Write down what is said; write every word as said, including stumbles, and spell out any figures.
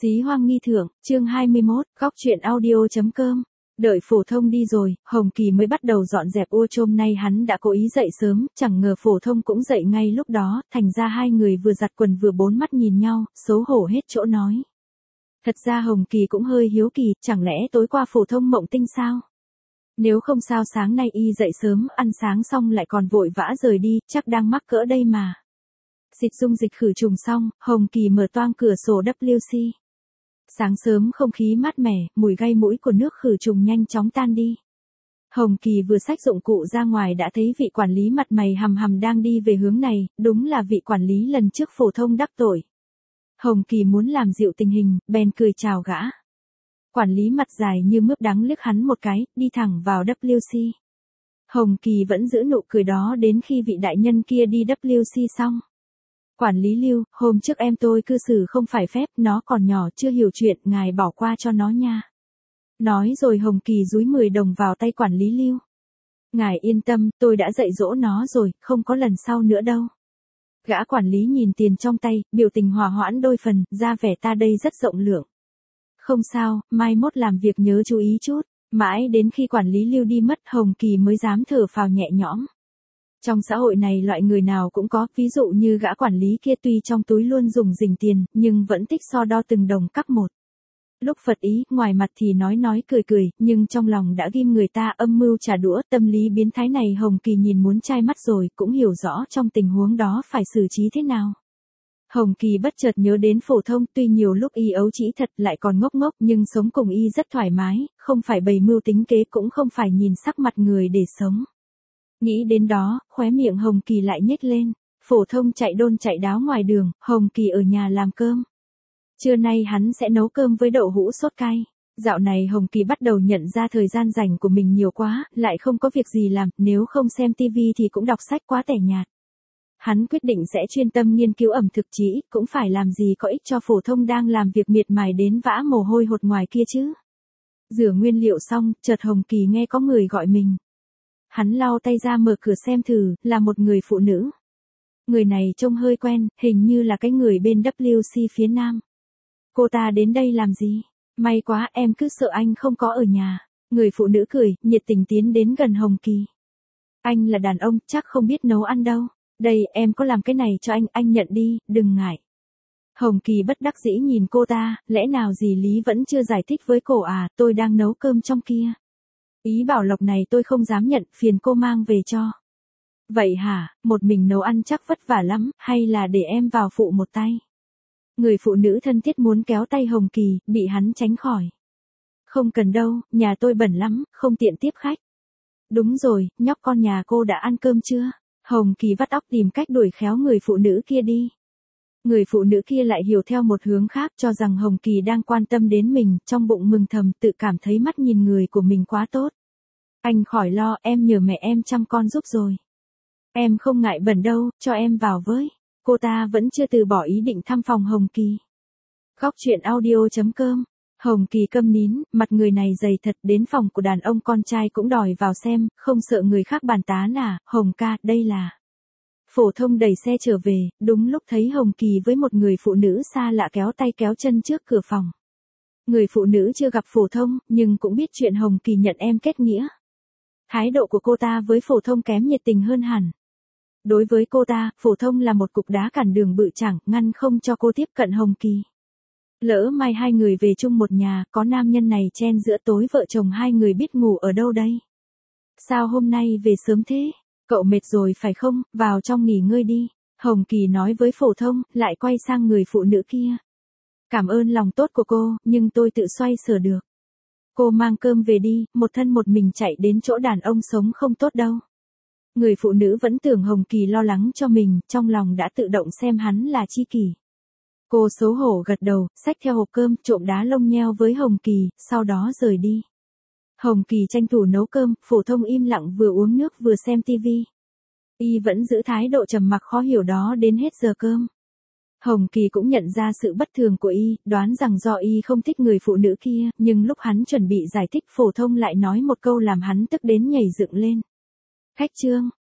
Xí Hoang Nghi Thượng, chương hai mươi mốt, góc truyện audio.com. Đợi Phổ Thông đi rồi, Hồng Kỳ mới bắt đầu dọn dẹp ô chôm. Nay hắn đã cố ý dậy sớm, chẳng ngờ Phổ Thông cũng dậy ngay lúc đó, thành ra hai người vừa giặt quần vừa bốn mắt nhìn nhau, xấu hổ hết chỗ nói. Thật ra Hồng Kỳ cũng hơi hiếu kỳ, chẳng lẽ tối qua Phổ Thông mộng tinh sao? Nếu không sao sáng nay y dậy sớm, ăn sáng xong lại còn vội vã rời đi, chắc đang mắc cỡ đây mà. Xịt dung dịch khử trùng xong, Hồng Kỳ mở toang cửa sổ vê kép xê. Sáng sớm không khí mát mẻ, mùi gây mũi của nước khử trùng nhanh chóng tan đi. Hồng Kỳ vừa xách dụng cụ ra ngoài đã thấy vị quản lý mặt mày hằm hằm đang đi về hướng này, đúng là vị quản lý lần trước Phổ Thông đắc tội. Hồng Kỳ muốn làm dịu tình hình, bèn cười chào gã. Quản lý mặt dài như mướp đắng liếc hắn một cái, đi thẳng vào vê kép xê. Hồng Kỳ vẫn giữ nụ cười đó đến khi vị đại nhân kia đi vê kép xê xong. Quản lý Lưu, hôm trước em tôi cư xử không phải phép, nó còn nhỏ chưa hiểu chuyện, ngài bỏ qua cho nó nha. Nói rồi Hồng Kỳ dúi mười đồng vào tay quản lý Lưu. Ngài yên tâm, tôi đã dạy dỗ nó rồi, không có lần sau nữa đâu. Gã quản lý nhìn tiền trong tay, biểu tình hòa hoãn đôi phần, ra vẻ ta đây rất rộng lượng. Không sao, mai mốt làm việc nhớ chú ý chút. Mãi đến khi quản lý Lưu đi mất, Hồng Kỳ mới dám thở phào nhẹ nhõm. Trong xã hội này loại người nào cũng có, ví dụ như gã quản lý kia tuy trong túi luôn dùng rình tiền, nhưng vẫn thích so đo từng đồng cắp một. Lúc Phật ý, ngoài mặt thì nói nói cười cười, nhưng trong lòng đã ghim người ta âm mưu trả đũa. Tâm lý biến thái này Hồng Kỳ nhìn muốn chai mắt rồi, cũng hiểu rõ trong tình huống đó phải xử trí thế nào. Hồng Kỳ bất chợt nhớ đến Phổ Thông, tuy nhiều lúc y ấu trĩ thật lại còn ngốc ngốc, nhưng sống cùng y rất thoải mái, không phải bày mưu tính kế cũng không phải nhìn sắc mặt người để sống. Nghĩ đến đó, khóe miệng Hồng Kỳ lại nhếch lên. Phổ Thông chạy đôn chạy đáo ngoài đường, Hồng Kỳ ở nhà làm cơm. Trưa nay hắn sẽ nấu cơm với đậu hũ sốt cay. Dạo này Hồng Kỳ bắt đầu nhận ra thời gian rảnh của mình nhiều quá, lại không có việc gì làm, nếu không xem tivi thì cũng đọc sách quá tẻ nhạt. Hắn quyết định sẽ chuyên tâm nghiên cứu ẩm thực, chí cũng phải làm gì có ích cho Phổ Thông đang làm việc miệt mài đến vã mồ hôi hột ngoài kia chứ. Rửa nguyên liệu xong, chợt Hồng Kỳ nghe có người gọi mình. Hắn lau tay ra mở cửa xem thử, là một người phụ nữ. Người này trông hơi quen, hình như là cái người bên vê kép xê phía nam. Cô ta đến đây làm gì? May quá, em cứ sợ anh không có ở nhà. Người phụ nữ cười, nhiệt tình tiến đến gần Hồng Kỳ. Anh là đàn ông, chắc không biết nấu ăn đâu. Đây, em có làm cái này cho anh, anh nhận đi, đừng ngại. Hồng Kỳ bất đắc dĩ nhìn cô ta, lẽ nào dì Lý vẫn chưa giải thích với cô à, tôi đang nấu cơm trong kia. Ý bảo lộc này tôi không dám nhận, phiền cô mang về cho. Vậy hả, một mình nấu ăn chắc vất vả lắm, hay là để em vào phụ một tay? Người phụ nữ thân thiết muốn kéo tay Hồng Kỳ, bị hắn tránh khỏi. Không cần đâu, nhà tôi bẩn lắm, không tiện tiếp khách. Đúng rồi, nhóc con nhà cô đã ăn cơm chưa? Hồng Kỳ vắt óc tìm cách đuổi khéo người phụ nữ kia đi. Người phụ nữ kia lại hiểu theo một hướng khác, cho rằng Hồng Kỳ đang quan tâm đến mình, trong bụng mừng thầm, tự cảm thấy mắt nhìn người của mình quá tốt. Anh khỏi lo, em nhờ mẹ em chăm con giúp rồi. Em không ngại bẩn đâu, cho em vào với. Cô ta vẫn chưa từ bỏ ý định thăm phòng Hồng Kỳ. Góc truyện audio.com. Hồng Kỳ câm nín, mặt người này dày thật, đến phòng của đàn ông con trai cũng đòi vào xem, không sợ người khác bàn tán à, Hồng ca, đây là. Phổ Thông đẩy xe trở về, đúng lúc thấy Hồng Kỳ với một người phụ nữ xa lạ kéo tay kéo chân trước cửa phòng. Người phụ nữ chưa gặp Phổ Thông, nhưng cũng biết chuyện Hồng Kỳ nhận em kết nghĩa. Thái độ của cô ta với Phổ Thông kém nhiệt tình hơn hẳn. Đối với cô ta, Phổ Thông là một cục đá cản đường bự chẳng, ngăn không cho cô tiếp cận Hồng Kỳ. Lỡ mai hai người về chung một nhà, có nam nhân này chen giữa tối vợ chồng hai người biết ngủ ở đâu đây? Sao hôm nay về sớm thế? Cậu mệt rồi phải không, vào trong nghỉ ngơi đi. Hồng Kỳ nói với Phổ Thông, lại quay sang người phụ nữ kia. Cảm ơn lòng tốt của cô, nhưng tôi tự xoay sở được. Cô mang cơm về đi, một thân một mình chạy đến chỗ đàn ông sống không tốt đâu. Người phụ nữ vẫn tưởng Hồng Kỳ lo lắng cho mình, trong lòng đã tự động xem hắn là tri kỷ. Cô xấu hổ gật đầu, xách theo hộp cơm, trộm đá lông nheo với Hồng Kỳ, sau đó rời đi. Hồng Kỳ tranh thủ nấu cơm, Phổ Thông im lặng vừa uống nước vừa xem tivi. Y vẫn giữ thái độ trầm mặc khó hiểu đó đến hết giờ cơm. Hồng Kỳ cũng nhận ra sự bất thường của y, đoán rằng do y không thích người phụ nữ kia, nhưng lúc hắn chuẩn bị giải thích Phổ Thông lại nói một câu làm hắn tức đến nhảy dựng lên. Khách trương,